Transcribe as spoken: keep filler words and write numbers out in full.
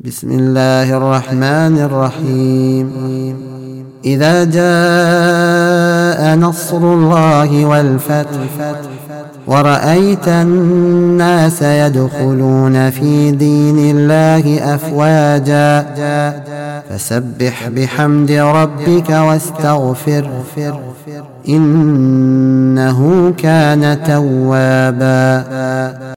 بسم الله الرحمن الرحيم إذا جاء نصر الله والفتح ورأيت الناس يدخلون في دين الله أفواجا فسبح بحمد ربك واستغفره إنه كان توابا.